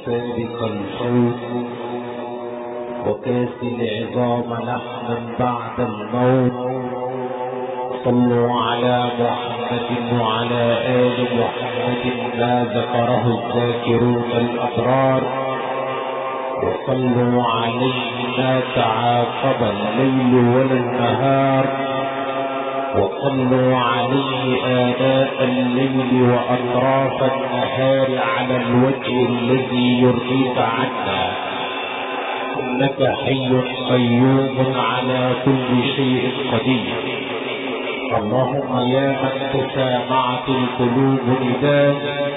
وسابق الفوز وكاس العظام لحما بعد الموت. صلوا على محمد وعلى آل محمد ما ذكره الذاكرون الأبرار، وصلوا عليه ما تعاقب الليل ولا النهار، وصلوا عليه آناء الليل وأطراف النهار على الوجه الذي يرضيك عنا، إنك حي قيوم على كل شيء قدير. اللهم يا من تسامعت القلوب نداء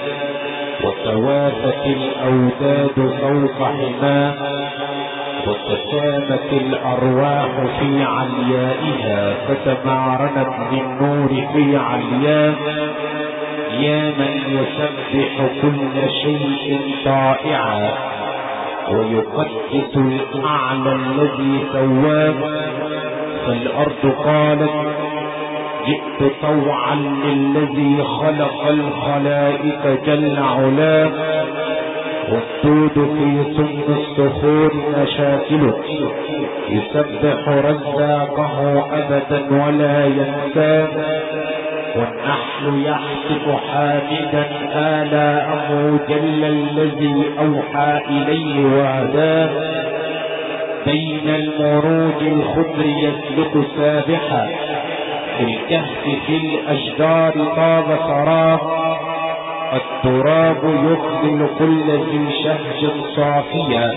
وتوافت الأوداد فوق حماه وتسامت الأرواح في عليائها فتمارنت بالنور في علياه، يا من يسبح كل شيء طائعا ويقدس الأعلى الذي سواه. فالأرض قالت جئت طوعا للذي خلق الخلائق جل علاه، والدود في سم الصخور مشاكله يسبح رزاقه أبدا ولا ينساه، والنحل يحسب حامدا آلاءه جل الذي أوحى إليه وهداه، بين المروج الخضر يسلك سابحا في الكهف في الأشجار طاب ثراه، التراب يقبل كل ذي شهج صافيا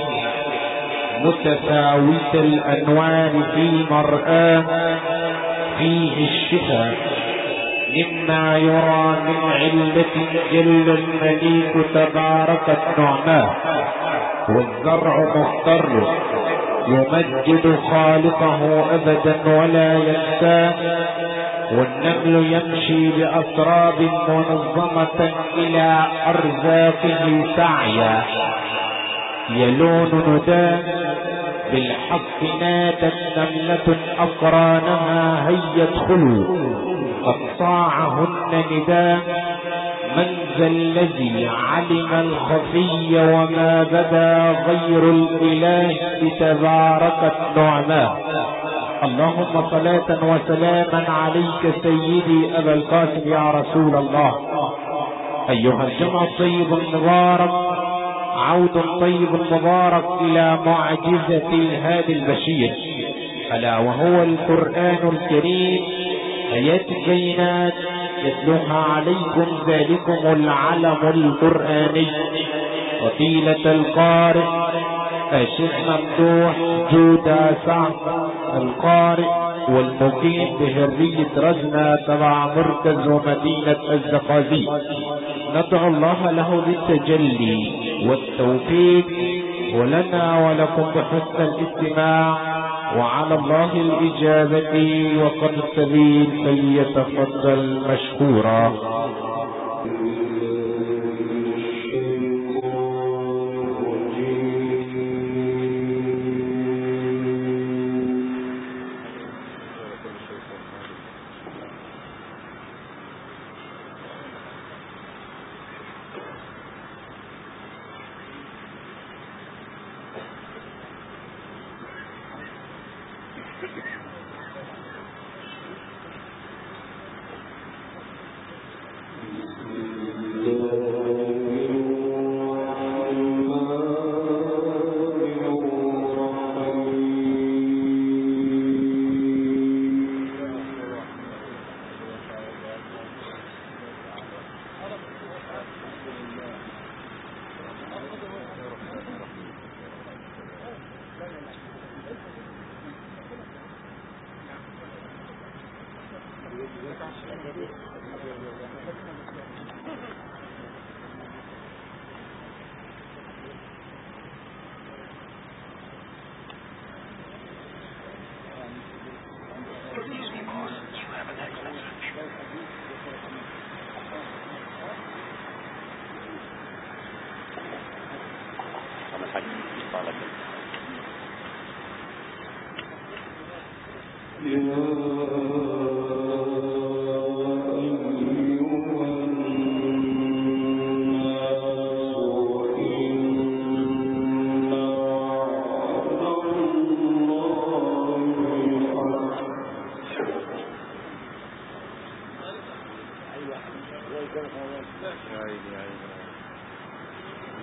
متفاوت الأنوار في مرآه، فيه الشفاء مما يرى من علة جل المليك تباركت نعماه، والزرع مضطر يمجد خالقه أبدا ولا ينساه، والنمل يمشي بأسراب منظمة إلى أرزاقه سعيا، يلون نداه بالحق نادت نملة أقرانها هيا ادخلوا، قد صاعهن نداه، من ذا الذي علم الخفي وما بدا غير الإله تباركت نعماه. اللهم صلاة وسلاما عليك سيدي أبا القاسم يا رسول الله. أيها الجمع الطيب المبارك، عود طيب مبارك إلى معجزة الهادي البشير، ألا وهو القرآن الكريم، آيات بينات يتلوها عليكم ذلكم العلم القرآني، وطيلة القارئ الشيخ ممدوح جودة سعد القارئ والمقيم بهرية رزنة تبع مركز ومدينة الزقازيق. ندعو الله له بالتجلي والتوفيق، ولنا ولكم بحسن الاستماع، وعلى الله الإجابة وقد السبيل فليتفضل مشكورا.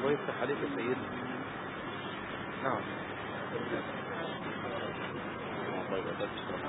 الله يفتح عليك يا سيدي. نعم. الله يبارك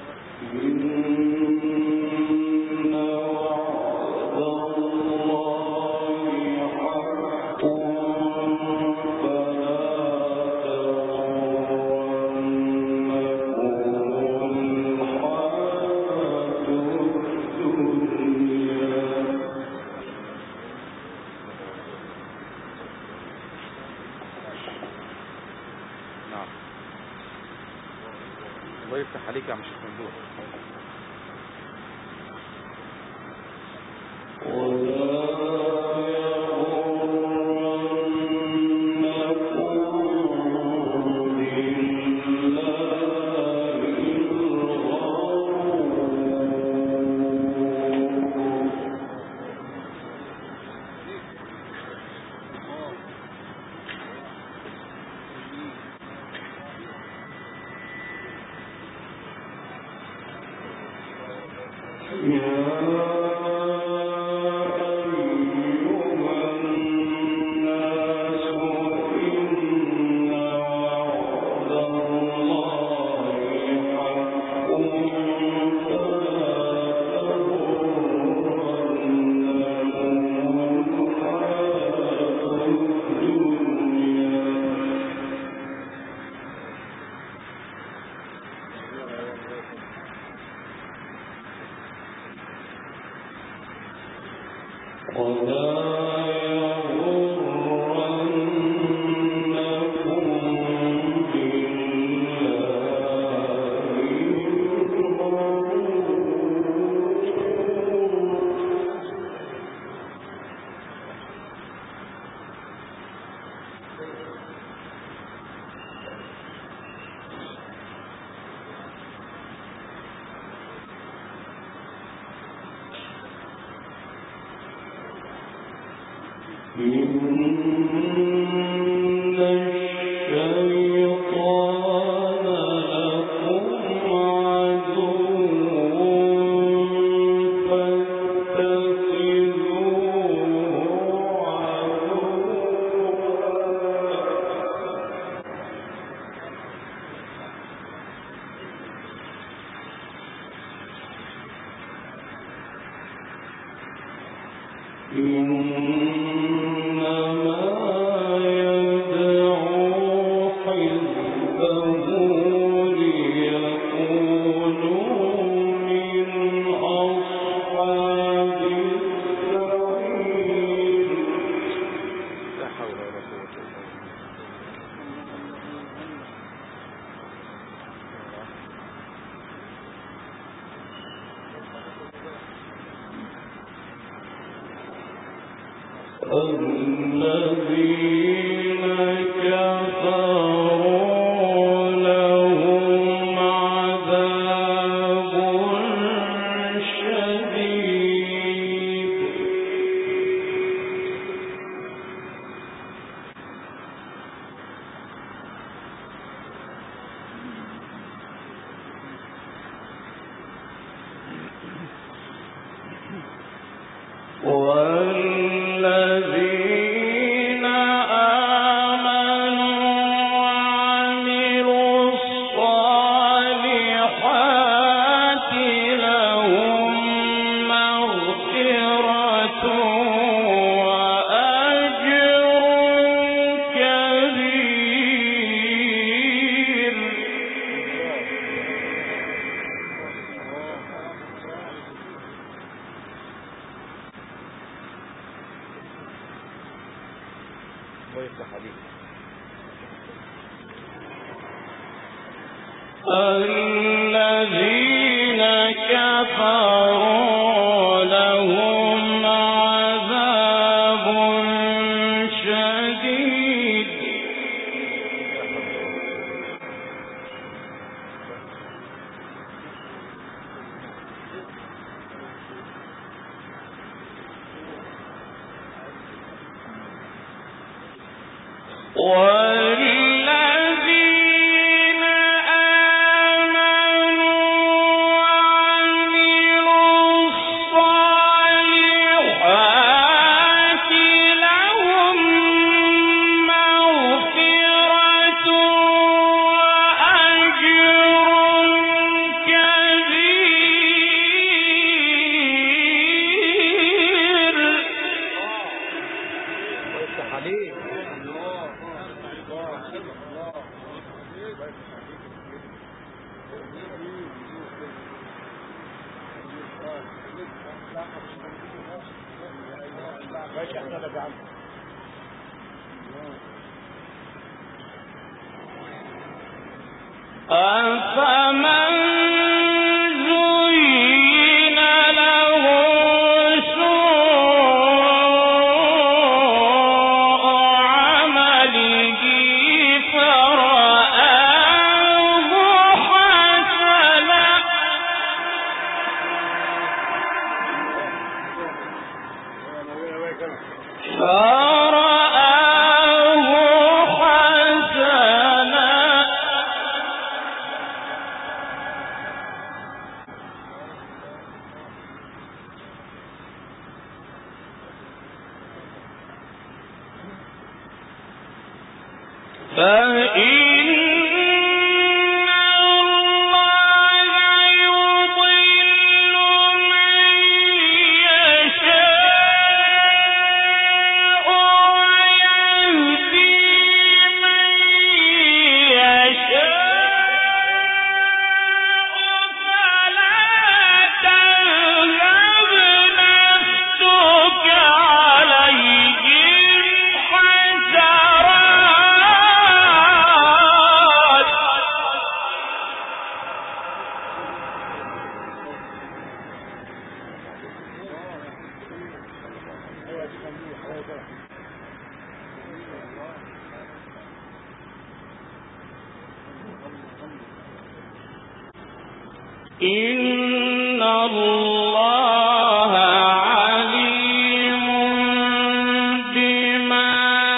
عليك يا مش الصندوق. يفتح عليك. أفمن زين له سوء عمله فرآه حسنا إن الله عليم بما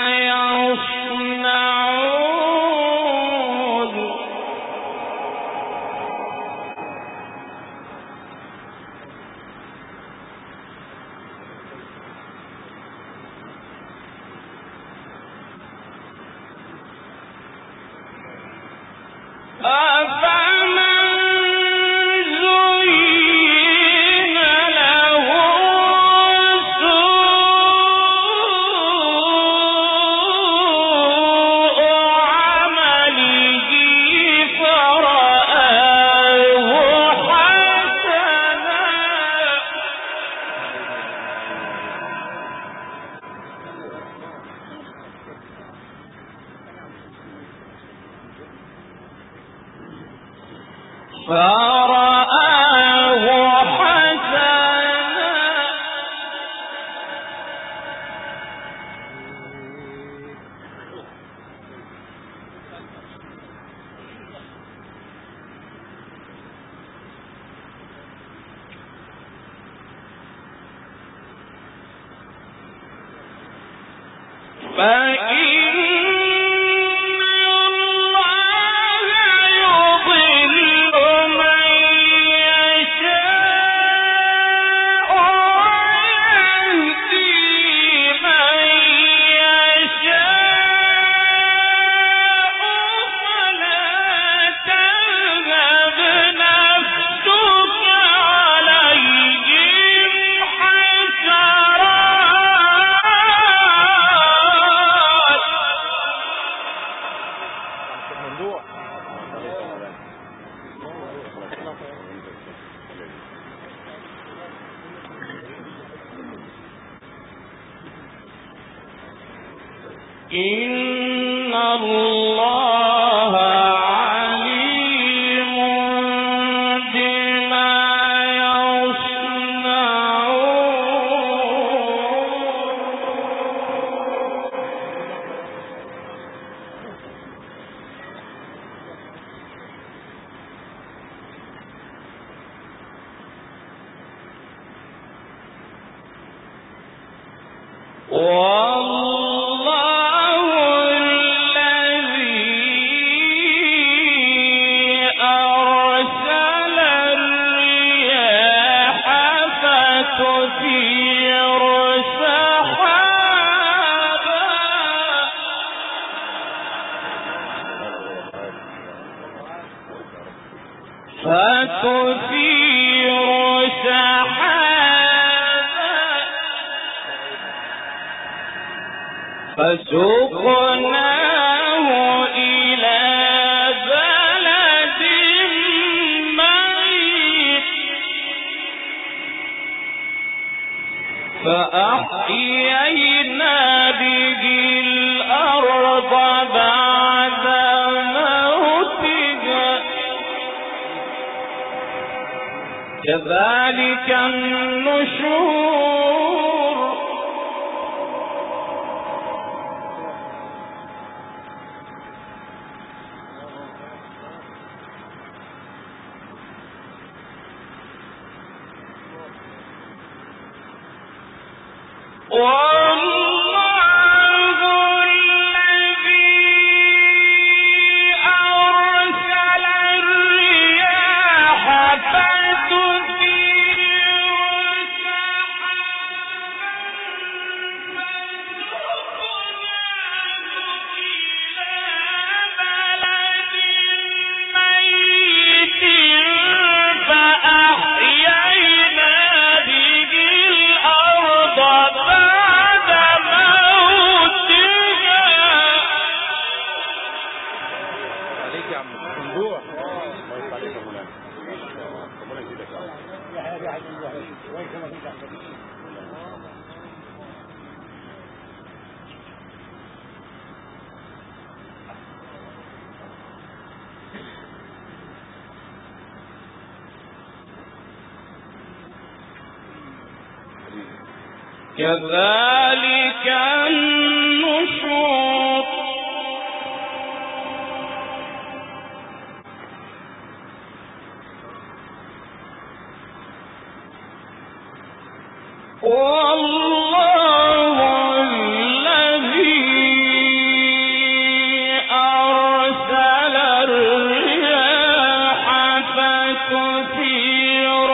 يصنعون إن الله عليم بما فتثير سحابا فسقناه إلى بلد ميت فأحيينا به الأرض بعد موتها كذلك النشور كذلك النشور والله الذي أرسل الرياح فتثير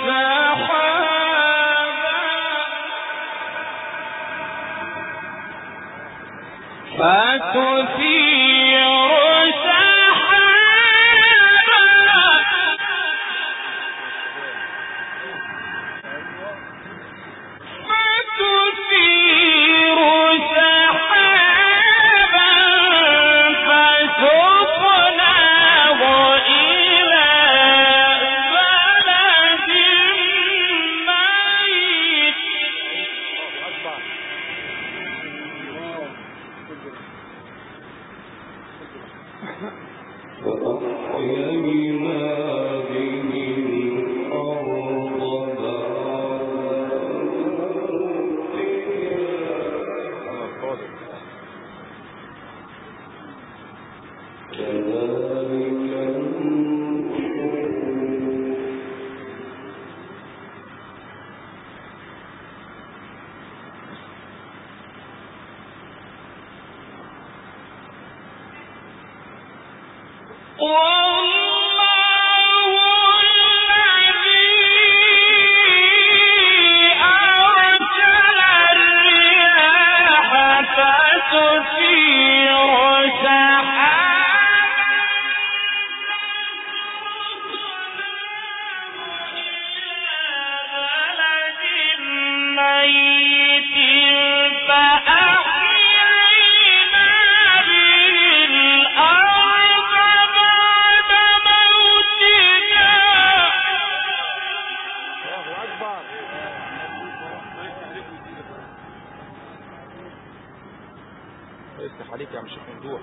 يفتح عليك يا عم شيخ ممدوح.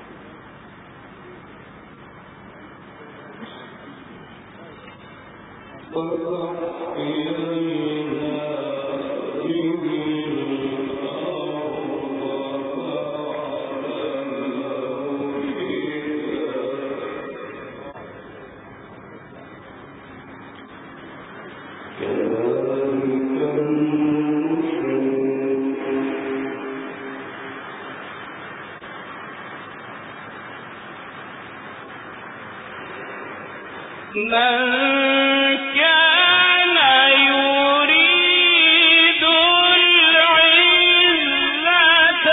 من كان يريد العزة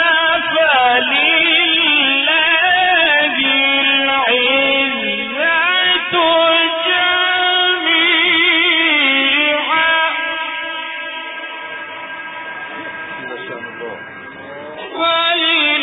فلله العزة جميعا ما شاء الله. ولله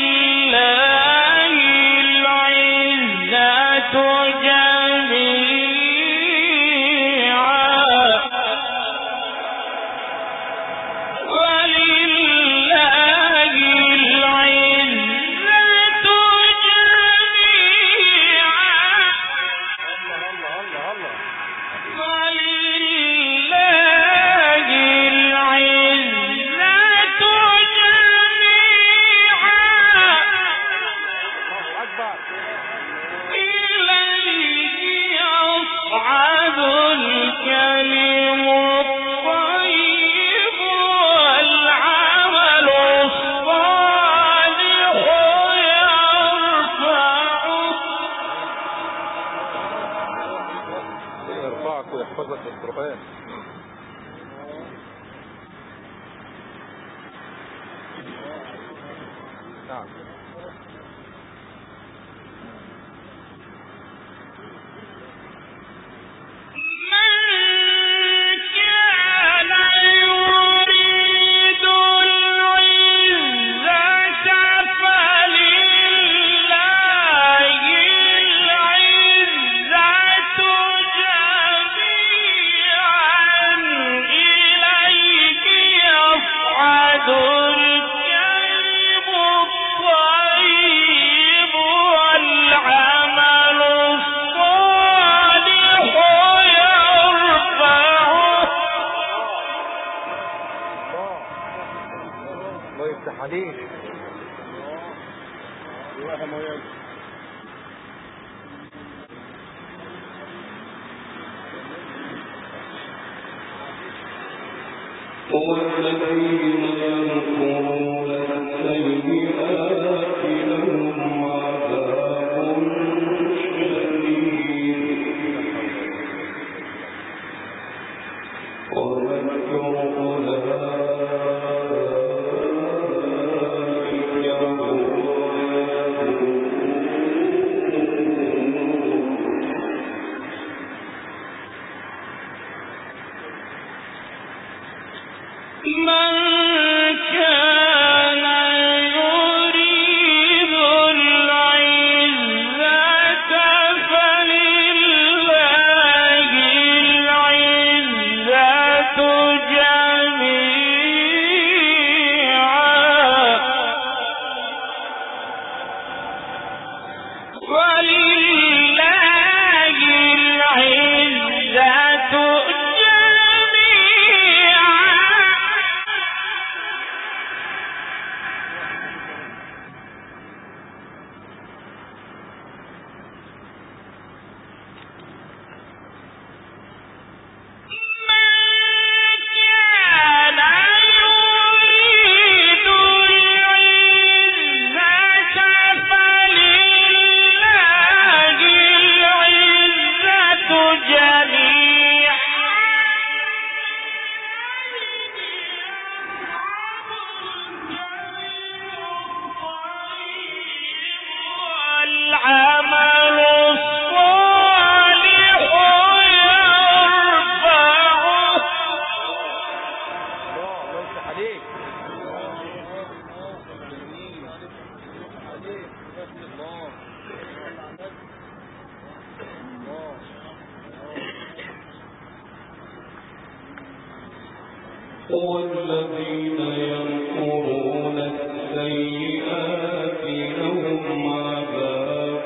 والذين يمكرون السيئات لهم عذاب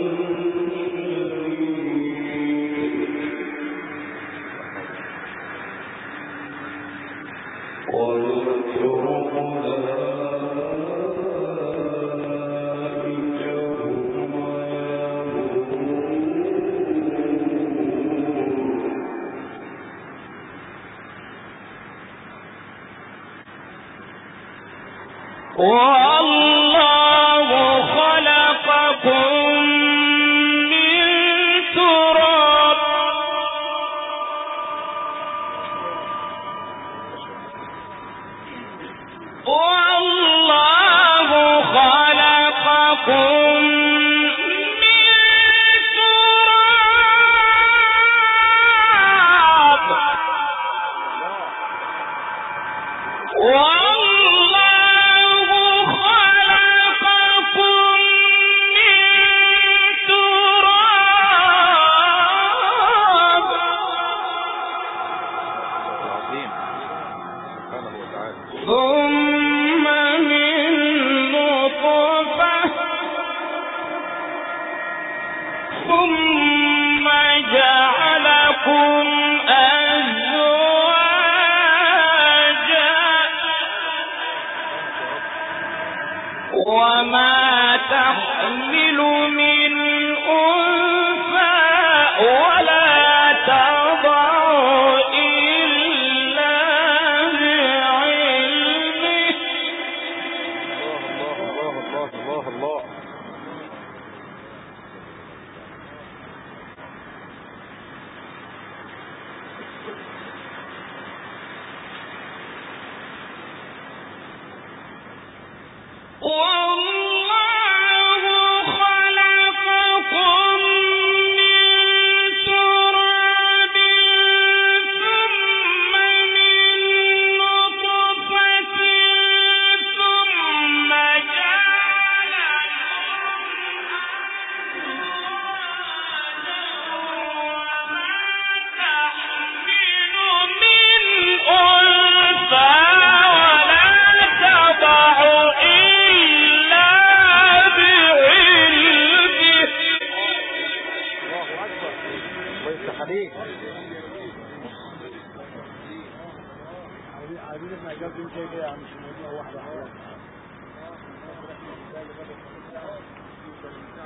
شديد ويذكر والله خلقكم من تراب والله خلقكم من تراب ثم من نطفة ثم جعلكم أزواجا وما تحمل من أنثى ولا تضع والله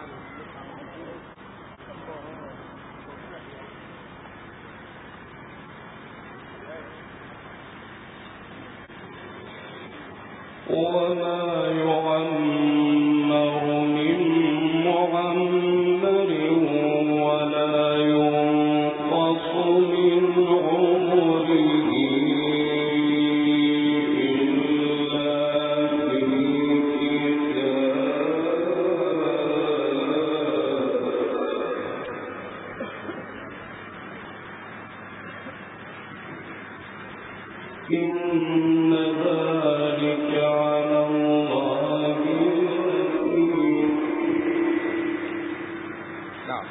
وما يعمر من معمر ولا ينقص من عمره إلا في كتاب إن ذلك على الله يسير. نعم.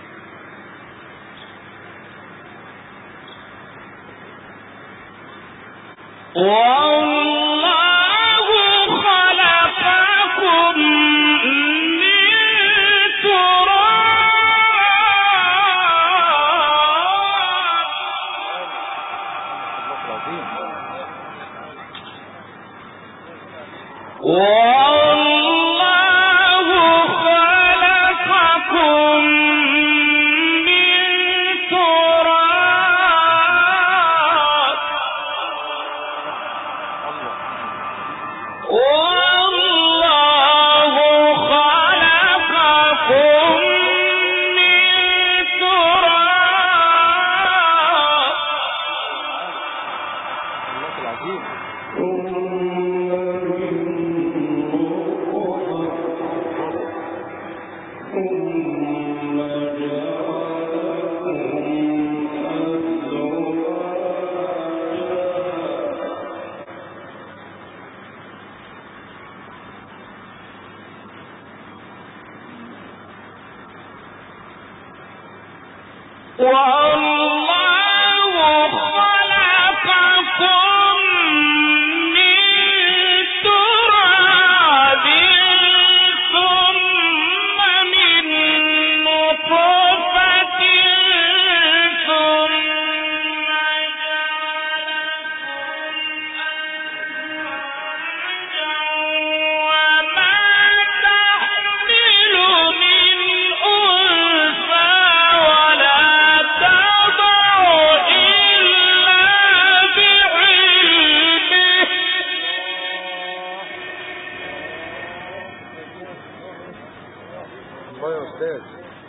والله خلقكم من والله خلقكم من تراب والله خلقكم من تراب الله العظيم. والله خلقكم من تراب ثم من نطفة ثم جعلكم وما تحمل من أنثى ولا تضع إلا بعلمه الله يا أستاذ.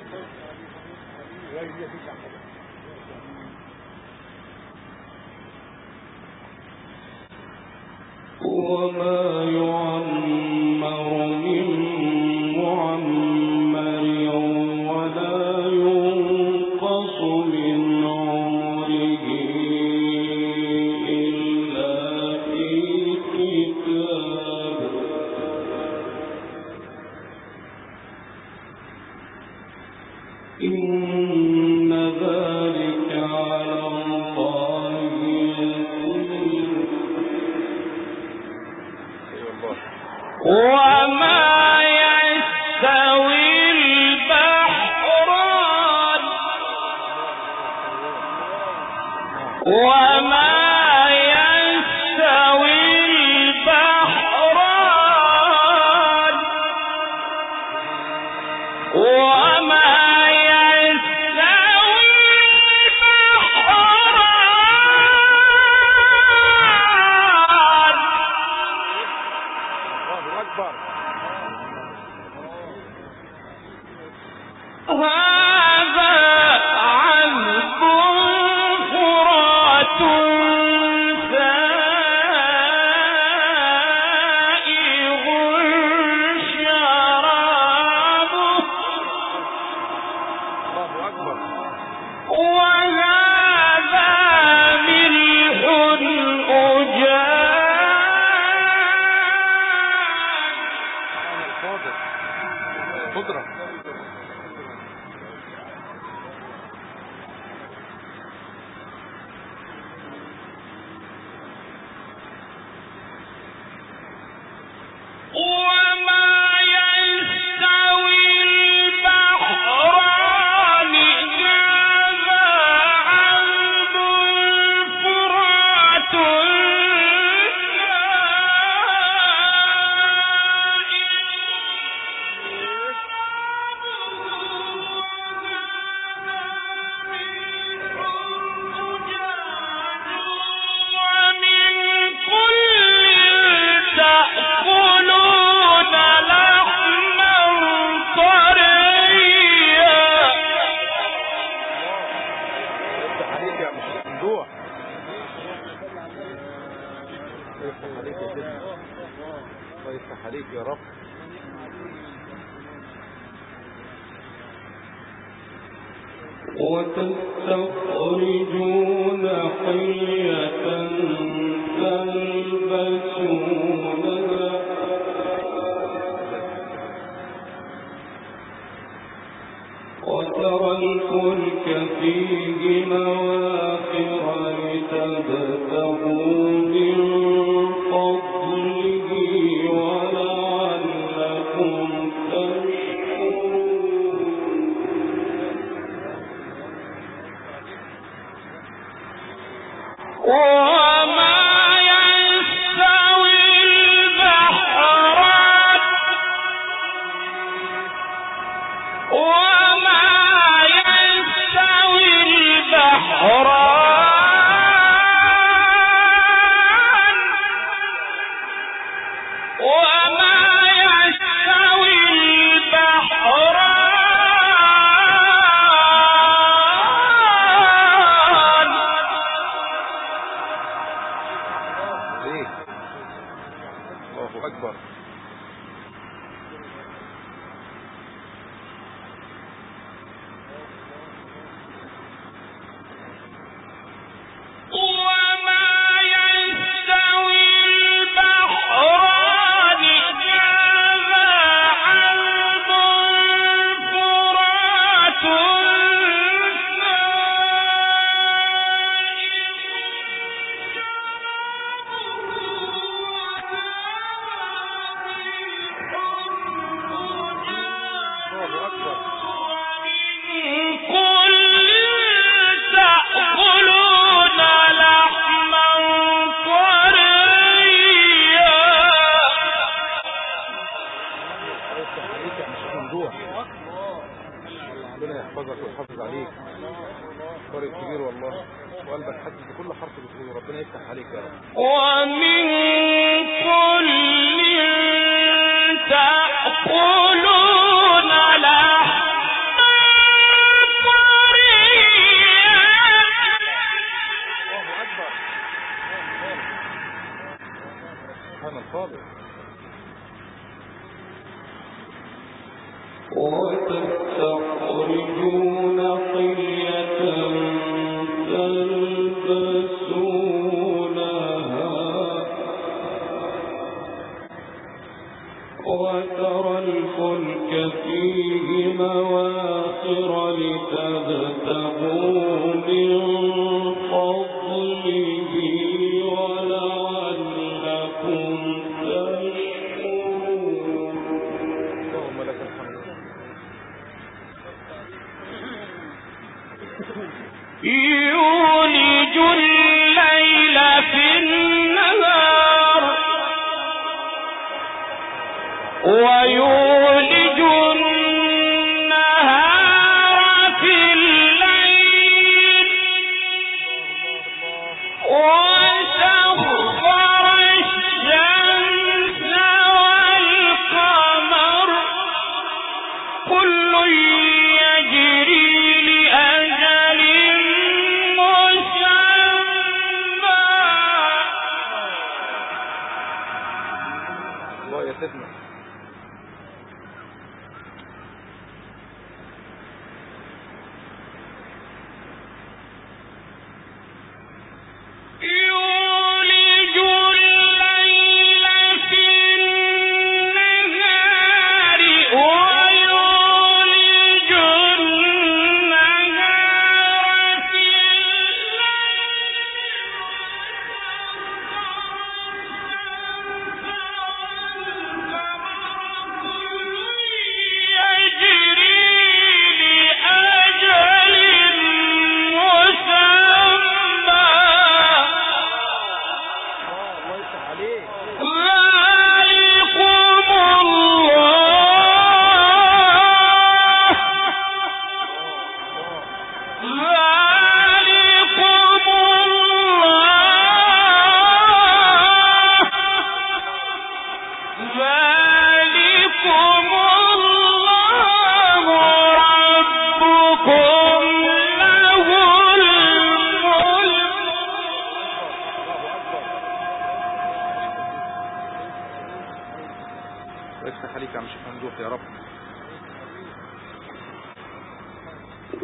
وما يعمر من معمر ولا ينقص من عمره إلا في كتاب إن ذلك على الله يسير. وما يستوي البحران وما يستوي البحران وما يستوي البحران الله أكبر. هذا عذب فرات سائغ شرابه الله أكبر. وهذا ملح أجاج الفاضل. قدرة. وما يستوي البحران هذا عذب فرات سائغ وتستخرجون حلية تلبسونها وترى الفلك فيه مواخر لتبتغوا من فضله ولعلكم تشكرون وما يستوي البحران ليه؟ الله أكبر. ربنا يحفظك ويحافظ عليك. فرق كبير والله، وقلبك حاسس بكل حرف بتقوله. ربنا يفتح عليك يا رب. ومن كل تأكلون لحما طريا. الله أكبر. سبحان الخالق. وتستخرجون حلية تلبسونها وترى الفلك فيه مواخر لتبتغوا من فضله ولعلكم تشكرون. اللهم لك الحمد. يولج الليل في النهار ويولج النهار في الليل وسخر الشمس والقمر كل يجري لأجل مسمى. الله يا سيدنا. يولج الليل في النهار ويولج النهار في الليل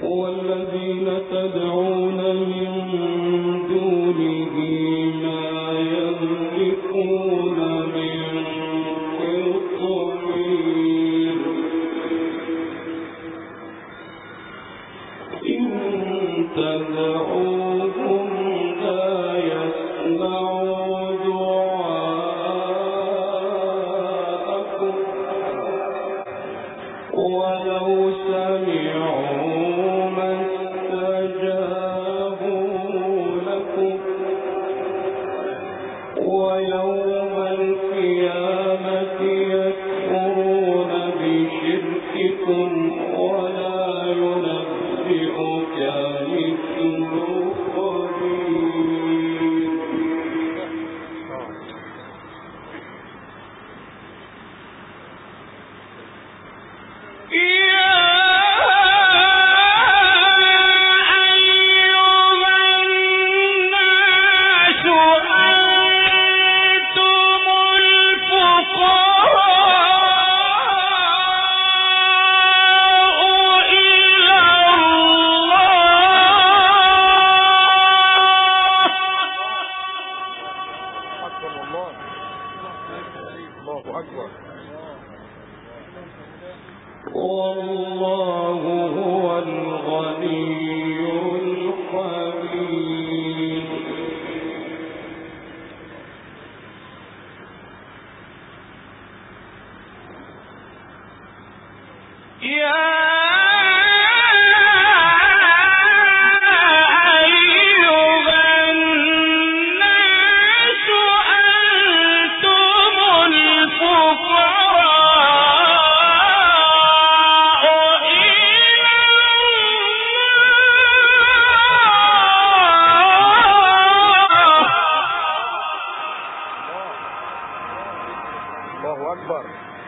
والذين تدعون من دونه ما يملكون من قطمير إن تدعوهم لا يسمعوا دعاءكم ولو سمعوا ما استجابوا لكم ويوم القيامة يكفرون بشرككم ولا ينبئك مثل خبير. والله هو الغني الحميد. الله أكبر.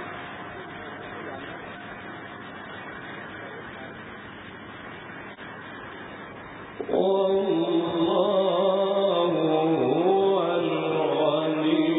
والله هو الغني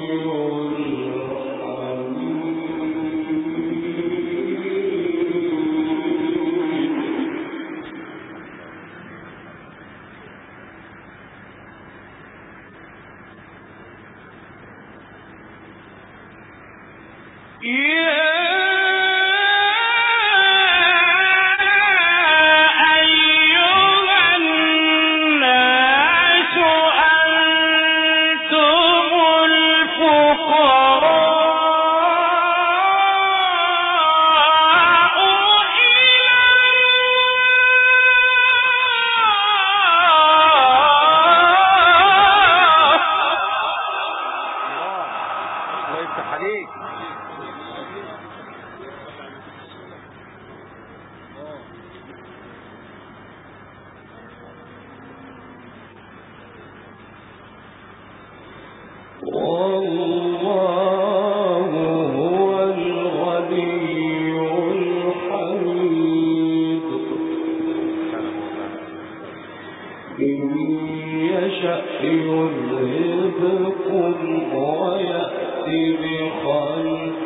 يذهبكم ويأتي بخلق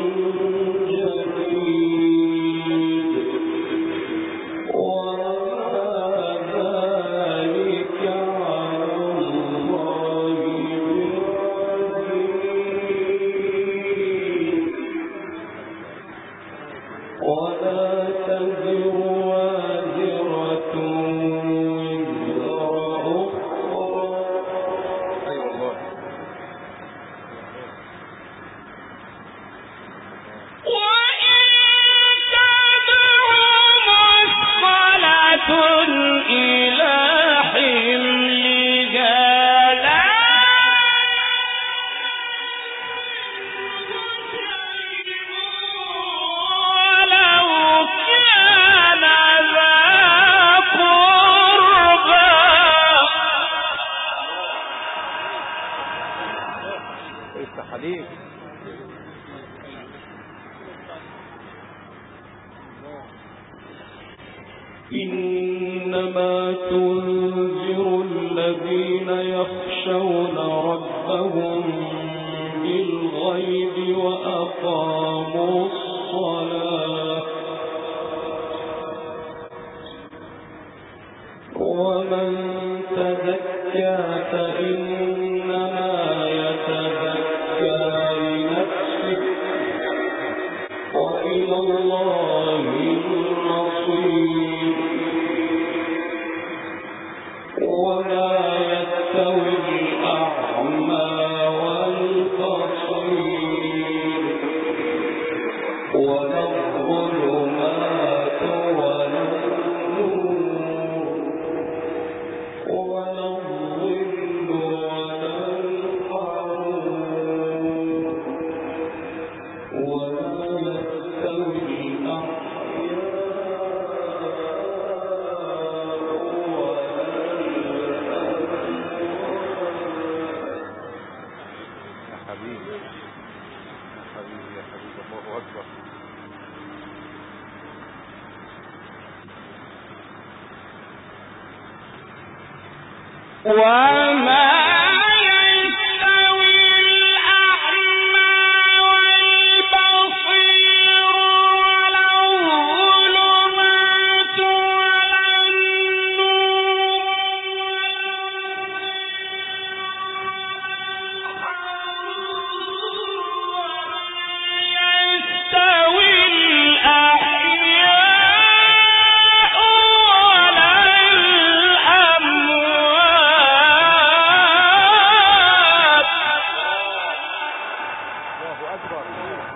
جديد وما ذلك على الله بعزيز ولا تزر وازرة إنما تنذر الذين يخشون ربهم بالغيب وأقاموا الصلاة يتزكى فإنما يتزكى لنفسه وإلى الله المصير ولا يستوي الأعمى والبصير ولا الظلمات ولا النور ولا الظل ولا الحرور ولا يستوي وما يستوي الأعمى والبصير ولا الظلمات ولا يستوي الأحياء ولا الأموات. الله أكبر.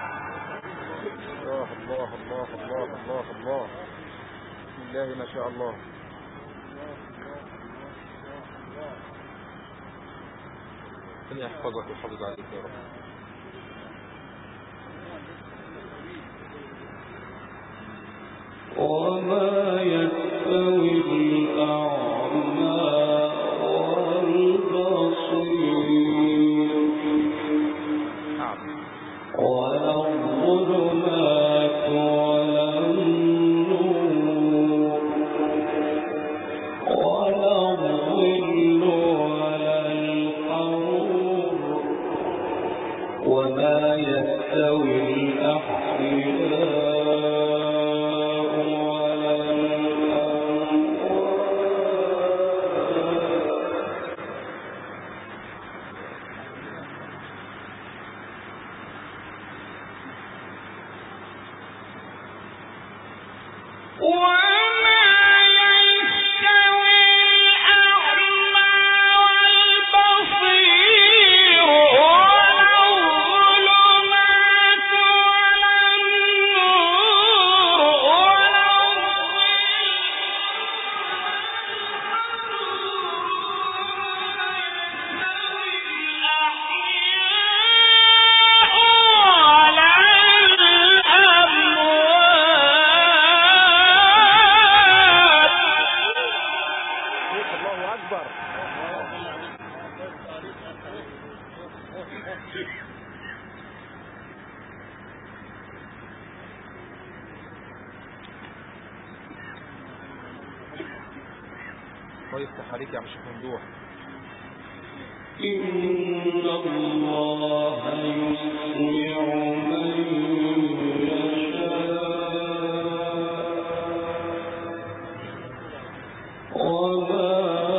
الله الله الله الله الله الله. بسم الله ما شاء الله. ربنا يحفظك ويحافظ عليك يا رب. وما يستوي الأعمى والبصير ولا الظلمات ولا النور ولا الظل ولا الحرور وما يستوي الأحياء ويفتح عليك يا شيخ ممدوح. إن الله يسمع من يشاء وما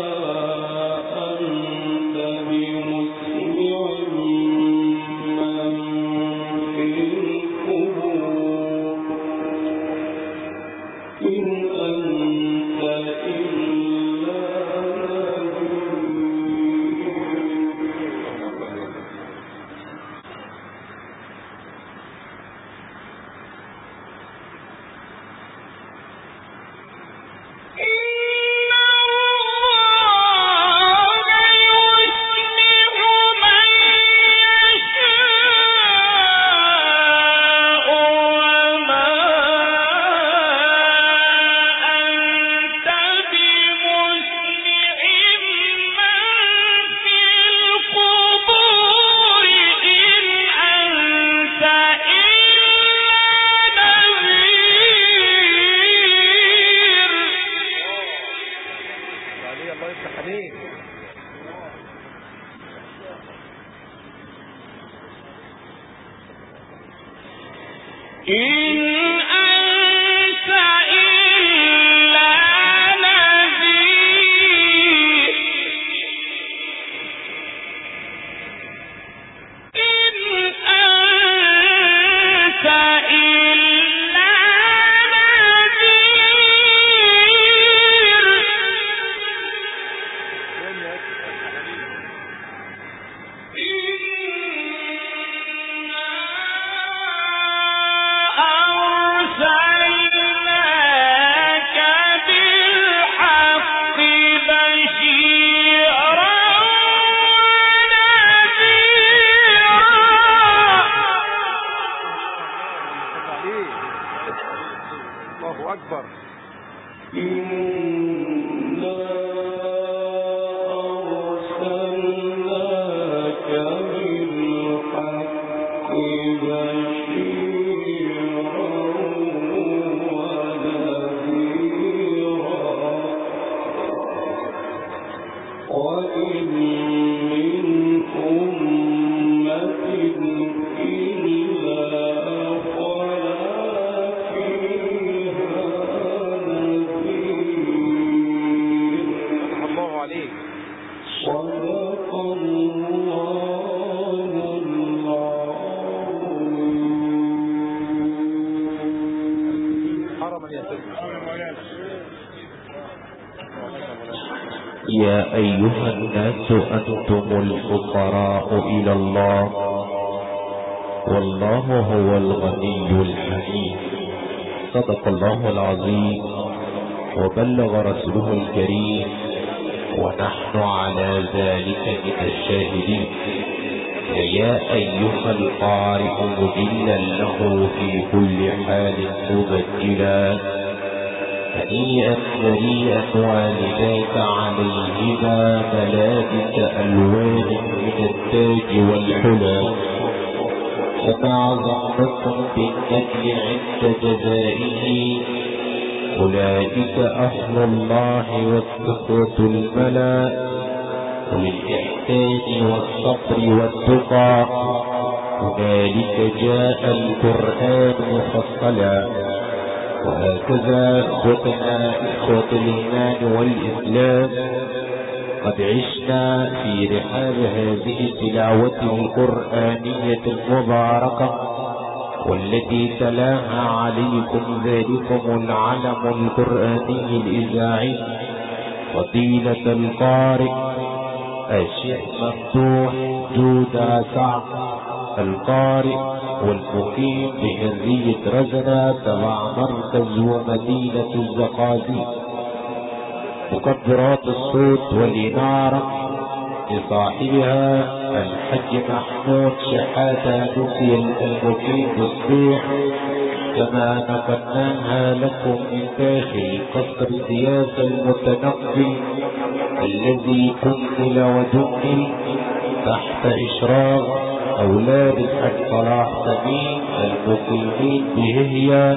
أنت بمسمع من في القبور إن أنت إلا الله أكبر. يا أيها الناس أنتم الفقراء إلى الله والله هو الغني الحميد. صدق الله العظيم وبلغ رسوله الكريم ونحن على ذلك من الشاهدين. يا أيها القارئ مجلا له في كل حال مبجلا هنيئا مريئا والداك عليهما ملابس ألوان من التاج والحلى فما ظنكم بالنجل عند جزائه أولئك أهل الله والصفوة الملا وللإحسان والصبر والتقى هنالك جاء القرآن مفصلا. وهكذا اخوتنا اخوة الايمان والاسلام قد عشنا في رحاب هذه التلاوة القرآنية المباركة والتي تلاها عليكم ذلكم العلم القرآني الإذاعي فضيلة القارئ الشيخ مفتوح جودة سعد القارئ والمقيم بحرية رزنة تبع مركز ومدينة الزقازيق. مكبرات الصوت والإنارة لصاحبها الحج محمود شحاتة نسي المقيم بالصيح كما نقلناها لكم من داخل قصر السياسة المتنقل الذي كمل ودمل تحت إشراف أولاد الحاج صلاح سمين المقيمين بهي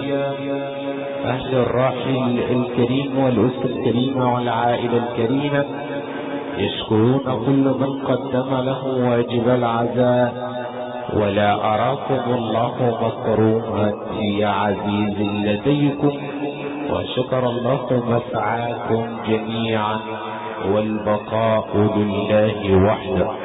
أهل الراحل الكريم والأسرة الكريمة والعائلة الكريمة يشكرون كل من قدم له واجب العزاء ولا أراكم الله مكروها في عزيز لديكم وشكر الله مسعاكم جميعا والبقاء لله وحده.